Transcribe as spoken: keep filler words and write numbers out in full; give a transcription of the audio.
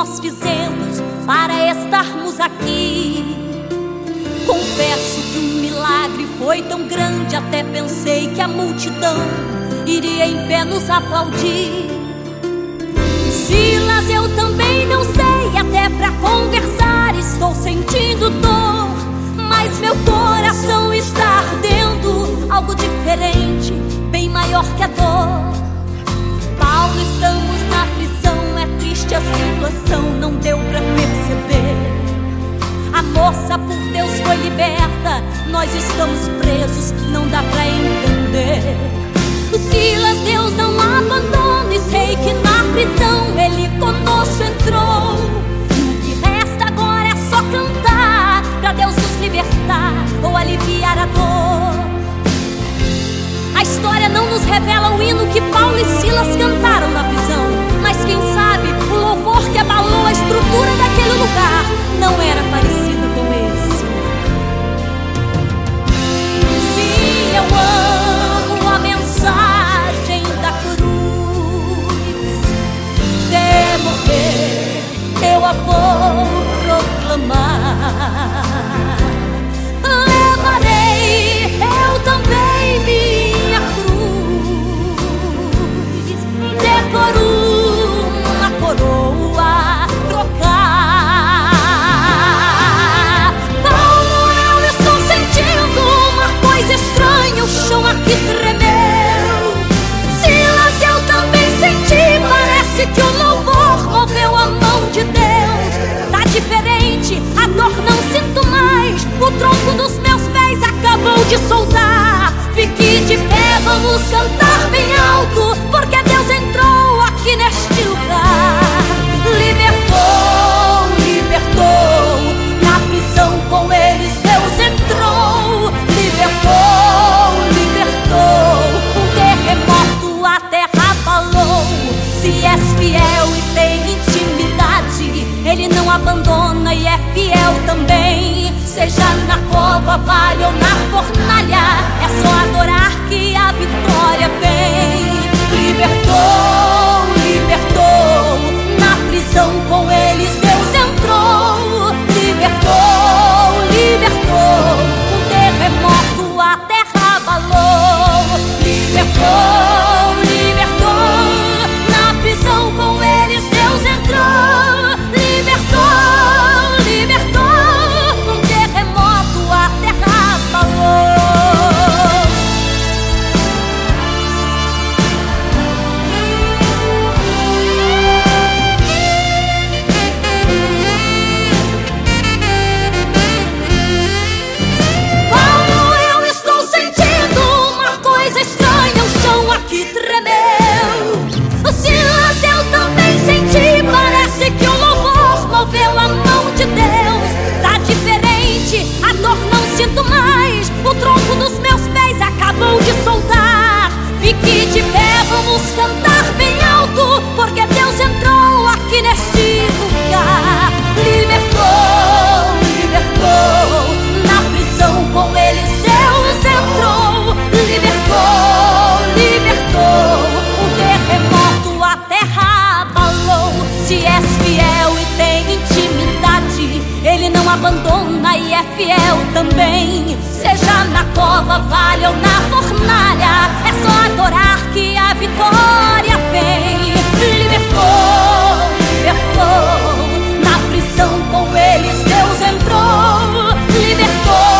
nós fizemos para estarmos aqui. Confesso que um milagre foi tão grande, até pensei que a multidão iria em pé nos aplaudir. Silas, eu também não sei, até pra conversar estou sentindo dor, mas meu coração está ardendo, algo diferente, bem maior que a dor. Paulo, estamos na prisão, é triste a situação, não deu pra perceber. A moça por Deus foi liberta, nós estamos presos, não dá pra entender. O Silas, Deus não abandona, e sei que na prisão Ele conosco entrou. O que resta agora é só cantar, pra Deus nos libertar ou aliviar a dor. A história não nos revela o hino que Paulo e Silas cantaram na prisão, mas quem sabe o louvor que abalou a estrutura daquele lugar não era parecido com esse. Sim, eu amo a mensagem da cruz. De morrer eu a vou proclamar. Levarei eu também minha cruz, de por uma coroa trocar. Paulo, eu estou sentindo uma coisa estranha, o chão aqui tremeu. Silas, eu também senti, parece que o louvor moveu a mão de Deus. Tá diferente, a dor não sinto mais, o tronco dos meus pés acabou de soltar. Fique de pé, vamos cantar bem alto, porque Deus entrou aqui neste lugar. Libertou, libertou, na prisão com eles Deus entrou. Libertou, libertou, um terremoto a terra abalou. Se és fiel e tem intimidade, Ele não abandona e é fiel também. Seja na cova, vale ou na fornalha, é só adorar que a vitória vem. Libertou, libertou, na prisão com eles Deus entrou. Libertou, libertou, um terremoto a terra abalou. Libertou, libertou, na prisão com eles Deus entrou. Libertou, libertou, um terremoto a terra abalou. Paulo, eu estou sentindo uma coisa estranha, o chão aqui tremeu. O Silas, eu também senti, parece que o louvor moveu a mão de Deus. Tá diferente, a dor não sinto mais, o tronco dos meus pés acabou de soltar. Fique de pé, vamos cantar bem alto, porque Deus entrou aqui neste lugar. Libertou, libertou, na prisão com eles Deus entrou. Libertou, libertou, um terremoto a terra abalou. Se és fiel e tem intimidade, Ele não abandona e é fiel também. Seja na cova, vale ou na fornalha, é só adorar que a vitória vem. Libertou, libertou, na prisão com eles Deus entrou. Libertou,